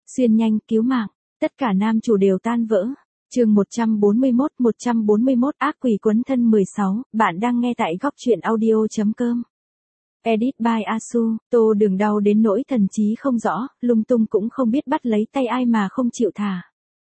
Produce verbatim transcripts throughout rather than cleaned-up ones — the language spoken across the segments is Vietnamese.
Xuyên nhanh cứu mạng, tất cả nam chủ đều tan vỡ. Chương một trăm bốn mươi mốt, một trăm bốn mươi mốt ác quỷ quấn thân mười sáu, bạn đang nghe tại góc truyện audio chấm com. Edit by Asu, Tô Đường đau đến nỗi thần trí không rõ, lung tung cũng không biết bắt lấy tay ai mà không chịu thả.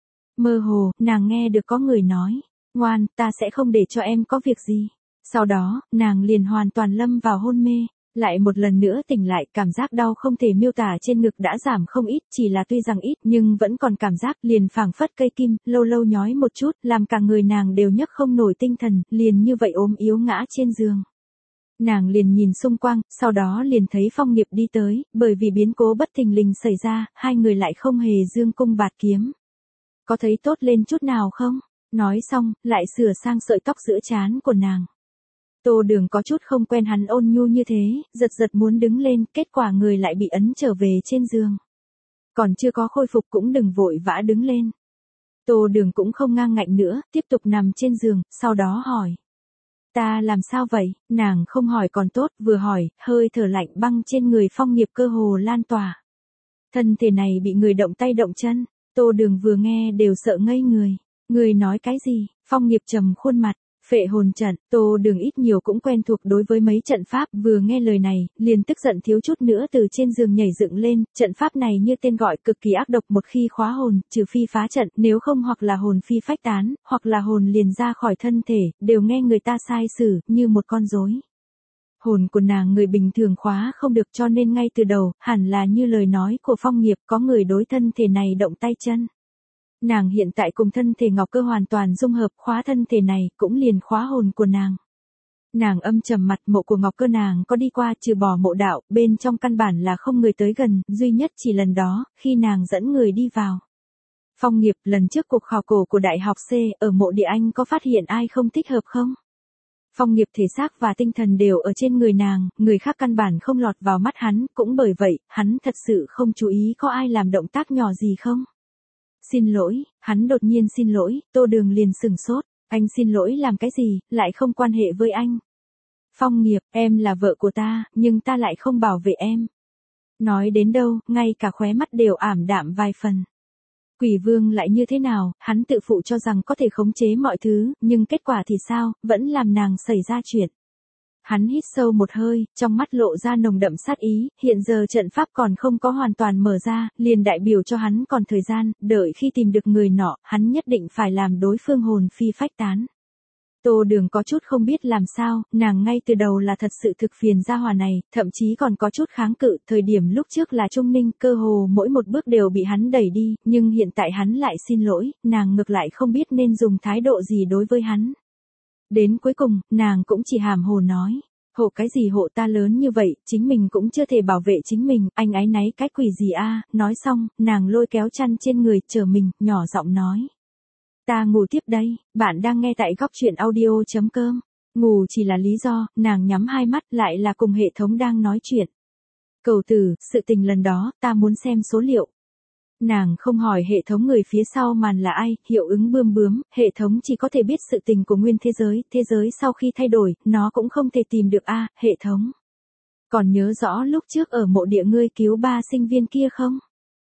Mơ hồ, nàng nghe được có người nói, ngoan, ta sẽ không để cho em có việc gì. Sau đó, nàng liền hoàn toàn lâm vào hôn mê. Lại một lần nữa tỉnh lại, cảm giác đau không thể miêu tả trên ngực đã giảm không ít, chỉ là tuy rằng ít nhưng vẫn còn cảm giác liền phảng phất cây kim, lâu lâu nhói một chút, làm cả người nàng đều nhấc không nổi tinh thần, liền như vậy ốm yếu ngã trên giường. Nàng liền nhìn xung quanh, sau đó liền thấy Phong Nghiệp đi tới, bởi vì biến cố bất thình lình xảy ra, hai người lại không hề dương cung bạt kiếm. Có thấy tốt lên chút nào không? Nói xong, lại sửa sang sợi tóc giữa trán của nàng. Tô Đường có chút không quen hắn ôn nhu như thế, giật giật muốn đứng lên, kết quả người lại bị ấn trở về trên giường. Còn chưa có khôi phục cũng đừng vội vã đứng lên. Tô Đường cũng không ngang ngạnh nữa, tiếp tục nằm trên giường, sau đó hỏi. Ta làm sao vậy? Nàng không hỏi còn tốt, vừa hỏi, hơi thở lạnh băng trên người Phong Nghiệp cơ hồ lan tỏa. Thân thể này bị người động tay động chân, Tô Đường vừa nghe đều sợ ngây người. Người nói cái gì? Phong Nghiệp trầm khuôn mặt. Phệ hồn trận, Tô Đường ít nhiều cũng quen thuộc đối với mấy trận pháp, vừa nghe lời này, liền tức giận thiếu chút nữa từ trên giường nhảy dựng lên, trận pháp này như tên gọi cực kỳ ác độc, một khi khóa hồn, trừ phi phá trận, nếu không hoặc là hồn phi phách tán, hoặc là hồn liền ra khỏi thân thể, đều nghe người ta sai xử, như một con rối. Hồn của nàng người bình thường khóa không được, cho nên ngay từ đầu, hẳn là như lời nói của Phong Nghiệp, có người đối thân thể này động tay chân. Nàng hiện tại cùng thân thể Ngọc Cơ hoàn toàn dung hợp, khóa thân thể này cũng liền khóa hồn của nàng. Nàng âm trầm mặt, mộ của Ngọc Cơ nàng có đi qua, trừ bỏ mộ đạo, bên trong căn bản là không người tới gần, duy nhất chỉ lần đó, khi nàng dẫn người đi vào. Phong Nghiệp, lần trước cuộc khảo cổ của Đại học C, ở mộ địa anh có phát hiện ai không thích hợp không? Phong Nghiệp thể xác và tinh thần đều ở trên người nàng, người khác căn bản không lọt vào mắt hắn, cũng bởi vậy, hắn thật sự không chú ý có ai làm động tác nhỏ gì không? Xin lỗi, hắn đột nhiên xin lỗi, Tô Đường liền sừng sốt, anh xin lỗi làm cái gì, lại không quan hệ với anh. Phong Nghiệp, em là vợ của ta, nhưng ta lại không bảo vệ em. Nói đến đâu, ngay cả khóe mắt đều ảm đạm vài phần. Quỷ vương lại như thế nào, hắn tự phụ cho rằng có thể khống chế mọi thứ, nhưng kết quả thì sao, vẫn làm nàng xảy ra chuyện. Hắn hít sâu một hơi, trong mắt lộ ra nồng đậm sát ý, hiện giờ trận pháp còn không có hoàn toàn mở ra, liền đại biểu cho hắn còn thời gian, đợi khi tìm được người nọ, hắn nhất định phải làm đối phương hồn phi phách tán. Tô Đường có chút không biết làm sao, nàng ngay từ đầu là thật sự thực phiền gia hỏa này, thậm chí còn có chút kháng cự, thời điểm lúc trước là Trung Ninh, cơ hồ mỗi một bước đều bị hắn đẩy đi, nhưng hiện tại hắn lại xin lỗi, nàng ngược lại không biết nên dùng thái độ gì đối với hắn. Đến cuối cùng, nàng cũng chỉ hàm hồ nói, hộ cái gì hộ ta lớn như vậy, chính mình cũng chưa thể bảo vệ chính mình, anh áy náy cái quỷ gì a? Nói xong, nàng lôi kéo chăn trên người, chờ mình, nhỏ giọng nói. Ta ngủ tiếp đây, bạn đang nghe tại góc truyện audio chấm com. Ngủ chỉ là lý do, nàng nhắm hai mắt lại là cùng hệ thống đang nói chuyện. Cầu tử, sự tình lần đó, ta muốn xem số liệu. Nàng không hỏi hệ thống người phía sau màn là ai, hiệu ứng bươm bướm, hệ thống chỉ có thể biết sự tình của nguyên thế giới, thế giới sau khi thay đổi, nó cũng không thể tìm được a, hệ thống. Còn nhớ rõ lúc trước ở mộ địa ngươi cứu ba sinh viên kia không?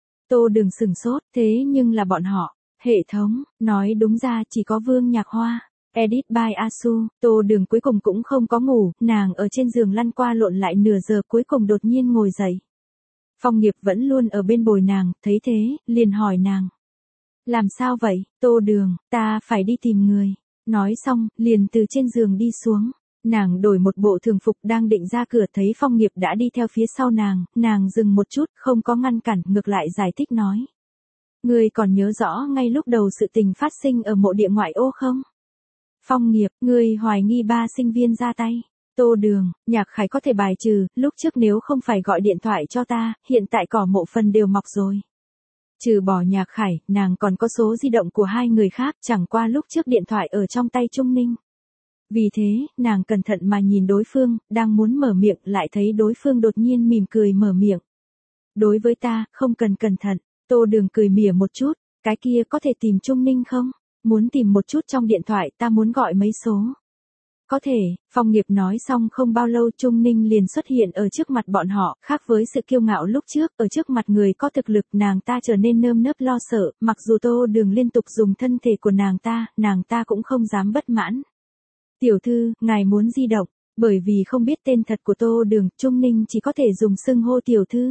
Tô Đường sừng sốt, thế nhưng là bọn họ, hệ thống, nói đúng ra chỉ có Vương Nhạc Hoa. Edit by Asu, Tô Đường cuối cùng cũng không có ngủ, nàng ở trên giường lăn qua lộn lại nửa giờ cuối cùng đột nhiên ngồi dậy. Phong Nghiệp vẫn luôn ở bên bồi nàng, thấy thế, liền hỏi nàng. Làm sao vậy, Tô Đường, ta phải đi tìm người. Nói xong, liền từ trên giường đi xuống. Nàng đổi một bộ thường phục đang định ra cửa thấy Phong Nghiệp đã đi theo phía sau nàng, nàng dừng một chút, không có ngăn cản, ngược lại giải thích nói. Ngươi còn nhớ rõ ngay lúc đầu sự tình phát sinh ở mộ địa ngoại ô không? Phong Nghiệp, ngươi hoài nghi ba sinh viên ra tay. Tô Đường, Nhạc Khải có thể bài trừ, lúc trước nếu không phải gọi điện thoại cho ta, hiện tại cỏ mộ phần đều mọc rồi. Trừ bỏ Nhạc Khải, nàng còn có số di động của hai người khác, chẳng qua lúc trước điện thoại ở trong tay Trung Ninh. Vì thế, nàng cẩn thận mà nhìn đối phương, đang muốn mở miệng lại thấy đối phương đột nhiên mỉm cười mở miệng. Đối với ta, không cần cẩn thận, Tô Đường cười mỉa một chút, cái kia có thể tìm Trung Ninh không? Muốn tìm một chút trong điện thoại, ta muốn gọi mấy số. Có thể, Phong Nghiệp nói xong không bao lâu Trung Ninh liền xuất hiện ở trước mặt bọn họ, khác với sự kiêu ngạo lúc trước, ở trước mặt người có thực lực nàng ta trở nên nơm nớp lo sợ, mặc dù Tô Đường liên tục dùng thân thể của nàng ta, nàng ta cũng không dám bất mãn. Tiểu thư, ngài muốn di động, bởi vì không biết tên thật của Tô Đường, Trung Ninh chỉ có thể dùng xưng hô tiểu thư.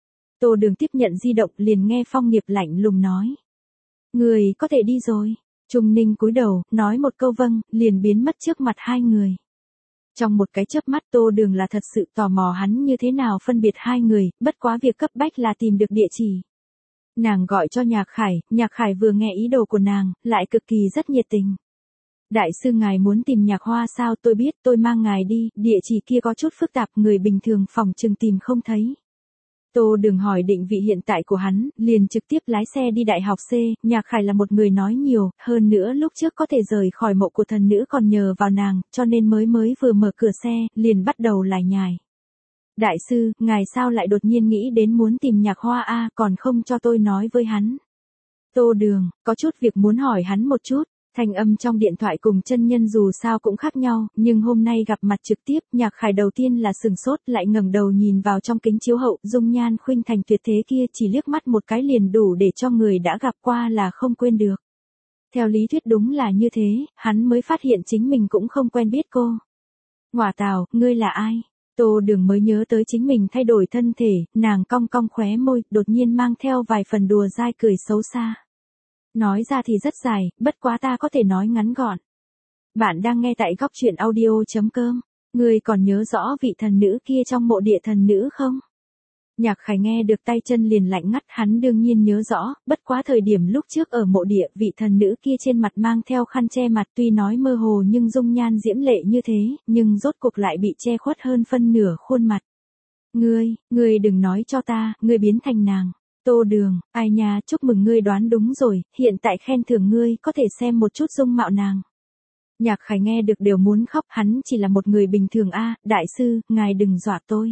Tô Đường tiếp nhận di động liền nghe Phong Nghiệp lạnh lùng nói. Người có thể đi rồi. Trung Ninh cúi đầu, nói một câu vâng, liền biến mất trước mặt hai người. Trong một cái chớp mắt Tô Đường là thật sự tò mò hắn như thế nào phân biệt hai người, bất quá việc cấp bách là tìm được địa chỉ. Nàng gọi cho Nhạc Khải, Nhạc Khải vừa nghe ý đồ của nàng, lại cực kỳ rất nhiệt tình. Đại sư ngài muốn tìm Nhạc Hoa sao, tôi biết, tôi mang ngài đi, địa chỉ kia có chút phức tạp, người bình thường phòng chừng tìm không thấy. Tô Đường hỏi định vị hiện tại của hắn, liền trực tiếp lái xe đi đại học C, Nhạc Khải là một người nói nhiều, hơn nữa lúc trước có thể rời khỏi mộ của thần nữ còn nhờ vào nàng, cho nên mới mới vừa mở cửa xe, liền bắt đầu lải nhải. Đại sư, ngài sao lại đột nhiên nghĩ đến muốn tìm Nhạc Hoa a, còn không cho tôi nói với hắn. Tô Đường, có chút việc muốn hỏi hắn một chút. Thanh âm trong điện thoại cùng chân nhân dù sao cũng khác nhau, nhưng hôm nay gặp mặt trực tiếp, Nhạc Khải đầu tiên là sừng sốt, lại ngẩng đầu nhìn vào trong kính chiếu hậu, dung nhan khuynh thành tuyệt thế kia chỉ liếc mắt một cái liền đủ để cho người đã gặp qua là không quên được. Theo lý thuyết đúng là như thế, hắn mới phát hiện chính mình cũng không quen biết cô. Ngoả tào, ngươi là ai? Tô Đường mới nhớ tới chính mình thay đổi thân thể, nàng cong cong khóe môi, đột nhiên mang theo vài phần đùa dai cười xấu xa. Nói ra thì rất dài, bất quá ta có thể nói ngắn gọn. Bạn đang nghe tại góc truyện audio chấm com. Ngươi còn nhớ rõ vị thần nữ kia trong mộ địa thần nữ không? Nhạc Khải nghe được tay chân liền lạnh ngắt, hắn đương nhiên nhớ rõ, bất quá thời điểm lúc trước ở mộ địa vị thần nữ kia trên mặt mang theo khăn che mặt tuy nói mơ hồ nhưng dung nhan diễm lệ như thế, nhưng rốt cuộc lại bị che khuất hơn phân nửa khuôn mặt. Ngươi, ngươi đừng nói cho ta, ngươi biến thành nàng. Tô Đường, ai nha, chúc mừng ngươi đoán đúng rồi, hiện tại khen thưởng ngươi có thể xem một chút dung mạo nàng. Nhạc Khải nghe được đều muốn khóc, hắn chỉ là một người bình thường a, đại sư, ngài đừng dọa tôi.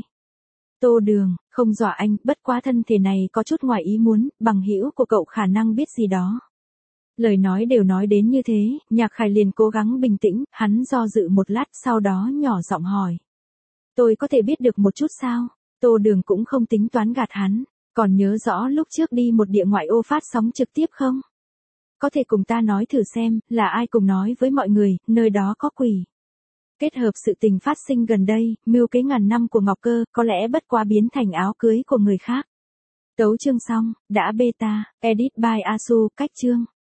Tô Đường, không dọa anh, bất quá thân thể này có chút ngoài ý muốn, bằng hữu của cậu khả năng biết gì đó. Lời nói đều nói đến như thế, Nhạc Khải liền cố gắng bình tĩnh, hắn do dự một lát sau đó nhỏ giọng hỏi. Tôi có thể biết được một chút sao? Tô Đường cũng không tính toán gạt hắn. Còn nhớ rõ lúc trước đi một địa ngoại ô phát sóng trực tiếp không? Có thể cùng ta nói thử xem, là ai cùng nói với mọi người, nơi đó có quỷ. Kết hợp sự tình phát sinh gần đây, mưu kế ngàn năm của Ngọc Cơ, có lẽ bất quá biến thành áo cưới của người khác. Tấu chương xong, đã beta, edit by Asu, cách chương.